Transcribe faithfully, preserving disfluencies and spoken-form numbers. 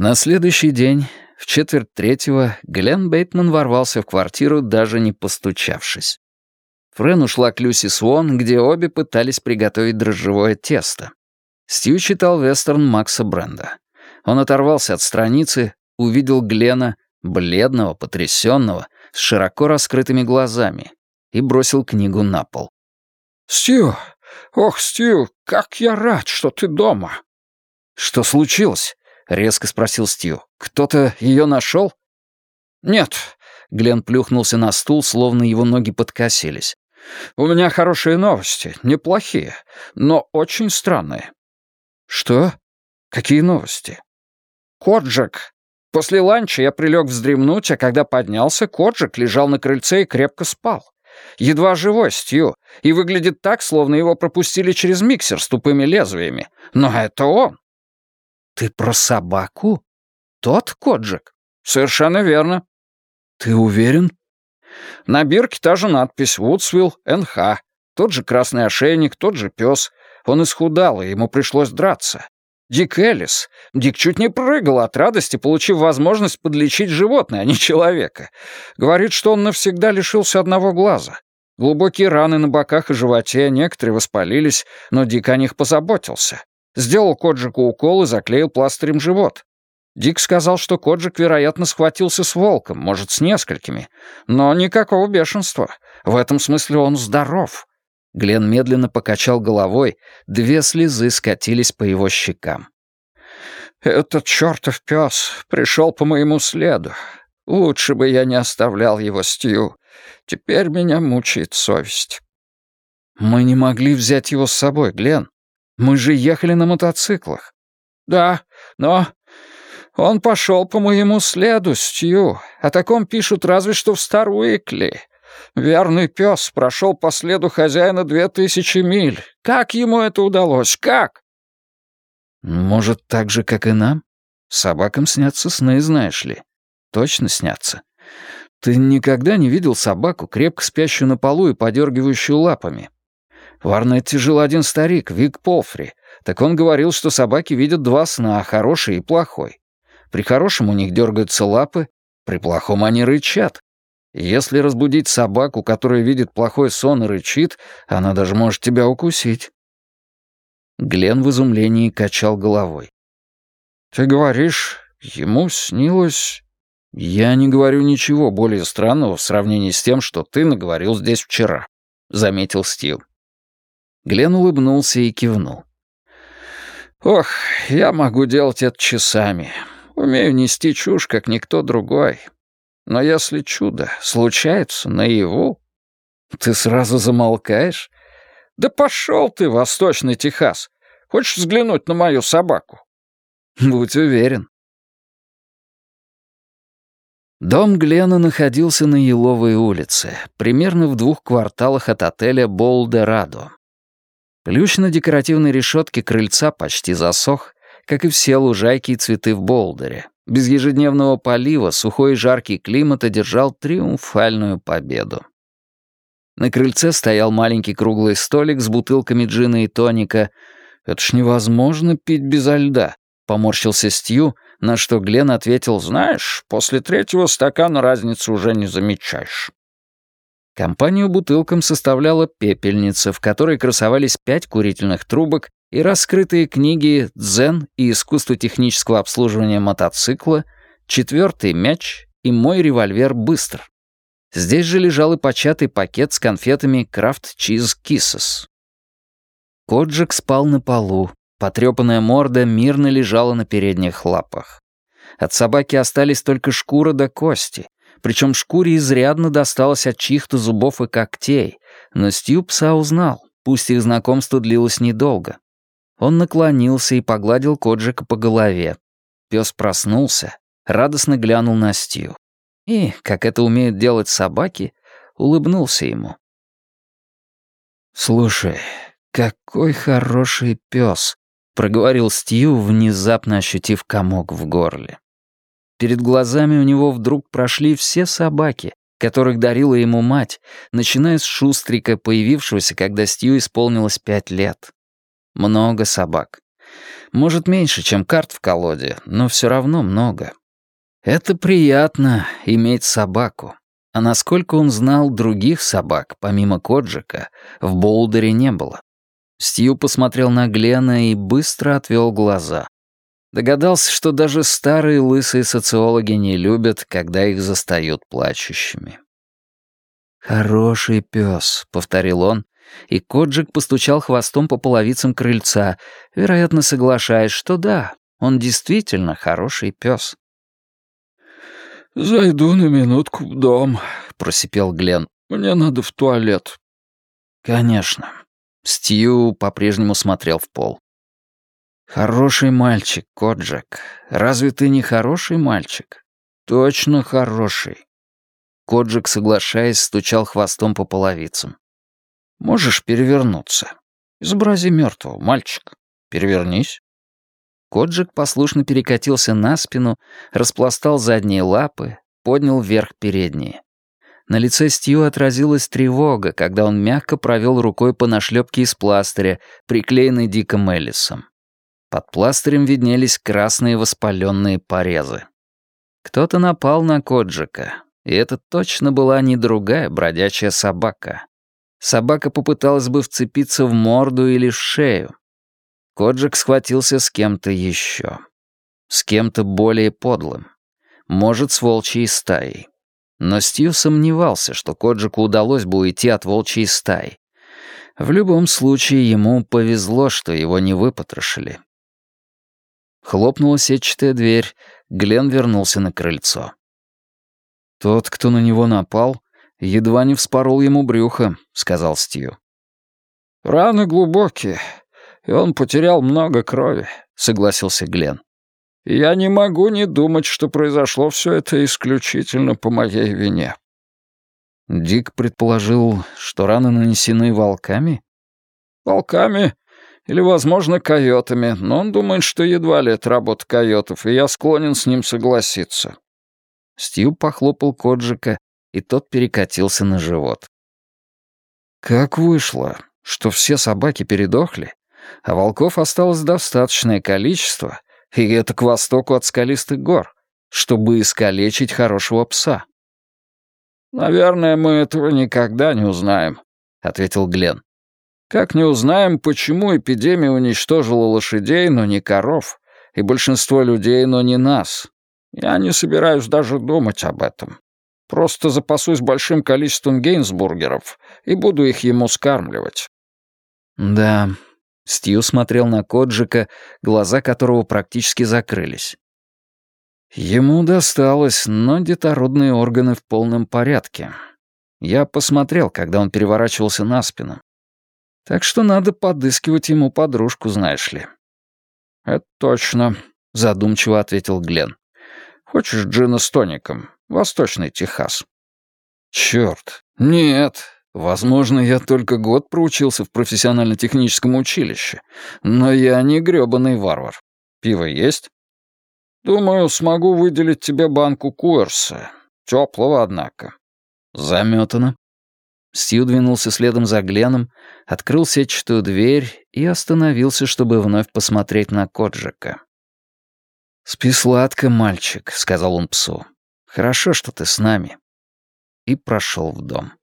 На следующий день, в четверть третьего, Глен Бейтман ворвался в квартиру, даже не постучавшись. Френ ушла к Люси Свон, где обе пытались приготовить дрожжевое тесто. Стью читал вестерн Макса Бренда. Он оторвался от страницы, увидел Глена, бледного, потрясенного, с широко раскрытыми глазами, и бросил книгу на пол. «Стью! Ох, Стью, как я рад, что ты дома!» «Что случилось?» — резко спросил Стью. «Кто-то ее нашел?» «Нет», — Глен плюхнулся на стул, словно его ноги подкосились. «У меня хорошие новости, неплохие, но очень странные». «Что? Какие новости?» «Коджик. После ланча я прилег вздремнуть, а когда поднялся, Коджик лежал на крыльце и крепко спал. Едва живой, Стью, и выглядит так, словно его пропустили через миксер с тупыми лезвиями. Но это он». «Ты про собаку? Тот Коджик?» «Совершенно верно». «Ты уверен?» «На бирке та же надпись «Вудсвилл, Эн Ха». Тот же красный ошейник, тот же пес. Он исхудал, и ему пришлось драться. Дик Эллис. Дик чуть не прыгал от радости, получив возможность подлечить животное, а не человека. Говорит, что он навсегда лишился одного глаза. Глубокие раны на боках и животе, некоторые воспалились, но Дик о них позаботился. Сделал Коджику укол и заклеил пластырем живот. Дик сказал, что Коджик, вероятно, схватился с волком, может, с несколькими. Но никакого бешенства. В этом смысле он здоров». Глен медленно покачал головой, две слезы скатились по его щекам. «Этот чертов пес пришел по моему следу. Лучше бы я не оставлял его, Стью. Теперь меня мучает совесть». «Мы не могли взять его с собой, Глен. Мы же ехали на мотоциклах». «Да, но он пошел по моему следу, Стью. О таком пишут разве что в Стар Уикли. Верный пес прошел по следу хозяина две тысячи миль. Как ему это удалось? Как?» «Может, так же, как и нам? Собакам снятся сны, знаешь ли. Точно снятся. Ты никогда не видел собаку, крепко спящую на полу и подергивающую лапами? В Арнетте жил один старик, Вик Полфри. Так он говорил, что собаки видят два сна, хороший и плохой. При хорошем у них дергаются лапы, при плохом они рычат. Если разбудить собаку, которая видит плохой сон и рычит, она даже может тебя укусить». Глен в изумлении качал головой. «Ты говоришь, ему снилось...» «Я не говорю ничего более странного в сравнении с тем, что ты наговорил здесь вчера», — заметил Стив. Глен улыбнулся и кивнул. «Ох, я могу делать это часами. Умею нести чушь, как никто другой. Но если чудо случается наяву...» «Ты сразу замолкаешь?» «Да пошел ты, Восточный Техас! Хочешь взглянуть на мою собаку?» «Будь уверен». Дом Глена находился на Еловой улице, примерно в двух кварталах от отеля «Болдерадо». Плющ на декоративной решетке крыльца почти засох, как и все лужайки и цветы в Болдере. Без ежедневного полива сухой и жаркий климат одержал триумфальную победу. На крыльце стоял маленький круглый столик с бутылками джина и тоника. «Это ж невозможно пить безо льда», — поморщился Стью, на что Глен ответил: «Знаешь, после третьего стакана разницы уже не замечаешь». Компанию бутылкам составляла пепельница, в которой красовались пять курительных трубок и раскрытые книги «Дзен» и «Искусство технического обслуживания мотоцикла», «Четвертый мяч» и «Мой револьвер быстр». Здесь же лежал и початый пакет с конфетами «Крафт Чиз Киссес». Коджик спал на полу, потрёпанная морда мирно лежала на передних лапах. От собаки остались только шкура да кости, причем шкуре изрядно досталось от чьих-то зубов и когтей, но Стью пса узнал, пусть их знакомство длилось недолго. Он наклонился и погладил Коджика по голове. Пес проснулся, радостно глянул на Стью. И, как это умеют делать собаки, улыбнулся ему. «Слушай, какой хороший пес», — проговорил Стью, внезапно ощутив комок в горле. Перед глазами у него вдруг прошли все собаки, которых дарила ему мать, начиная с Шустрика, появившегося, когда Стью исполнилось пять лет. Много собак. Может, меньше, чем карт в колоде, но все равно много. Это приятно — иметь собаку. А насколько он знал других собак, помимо Коджика, в Боулдере не было. Стью посмотрел на Глена и быстро отвел глаза. Догадался, что даже старые лысые социологи не любят, когда их застают плачущими. «Хороший пес», — повторил он, и Коджик постучал хвостом по половицам крыльца, вероятно, соглашаясь, что да, он действительно хороший пес. «Зайду на минутку в дом», — просипел Глен. «Мне надо в туалет». «Конечно». Стью по-прежнему смотрел в пол. «Хороший мальчик, Коджик. Разве ты не хороший мальчик?» «Точно хороший». Коджик, соглашаясь, стучал хвостом по половицам. «Можешь перевернуться? Изобрази мертвого, мальчик. Перевернись». Коджик послушно перекатился на спину, распластал задние лапы, поднял вверх передние. На лице Стью отразилась тревога, когда он мягко провел рукой по нашлепке из пластыря, приклеенной Диком Эллисом. Под пластырем виднелись красные воспаленные порезы. Кто-то напал на Коджика, и это точно была не другая бродячая собака. Собака попыталась бы вцепиться в морду или в шею. Коджик схватился с кем-то еще. С кем-то более подлым. Может, с волчьей стаей. Но Стью сомневался, что Коджику удалось бы уйти от волчьей стаи. В любом случае, ему повезло, что его не выпотрошили. Хлопнула сетчатая дверь, Глен вернулся на крыльцо. «Тот, кто на него напал, едва не вспорол ему брюхо», — сказал Стью. «Раны глубокие, и он потерял много крови», — согласился Глен. «Я не могу не думать, что произошло все это исключительно по моей вине». Дик предположил, что раны нанесены волками? «Волками или, возможно, койотами, но он думает, что едва ли это работа койотов, и я склонен с ним согласиться». Стью похлопал Коджика, и тот перекатился на живот. «Как вышло, что все собаки передохли, а волков осталось достаточное количество, и это к востоку от скалистых гор, чтобы искалечить хорошего пса?» «Наверное, мы этого никогда не узнаем», — ответил Глен. «Как не узнаем, почему эпидемия уничтожила лошадей, но не коров, и большинство людей, но не нас. Я не собираюсь даже думать об этом. Просто запасусь большим количеством гейнсбургеров и буду их ему скармливать». «Да». Стью смотрел на Коджика, глаза которого практически закрылись. Ему досталось, но детородные органы в полном порядке. Я посмотрел, когда он переворачивался на спину. Так что надо подыскивать ему подружку, знаешь ли. «Это точно», — задумчиво ответил Глен. «Хочешь джина с тоником? Восточный Техас». «Чёрт, нет. Возможно, я только год проучился в профессионально-техническом училище, но я не грёбаный варвар. Пиво есть?» «Думаю, смогу выделить тебе банку Куэрса. Тёплого, однако». «Замётано». Стью двинулся следом за Гленом, открыл сетчатую дверь и остановился, чтобы вновь посмотреть на Коджика. «Спи сладко, мальчик», — сказал он псу. «Хорошо, что ты с нами». И прошел в дом.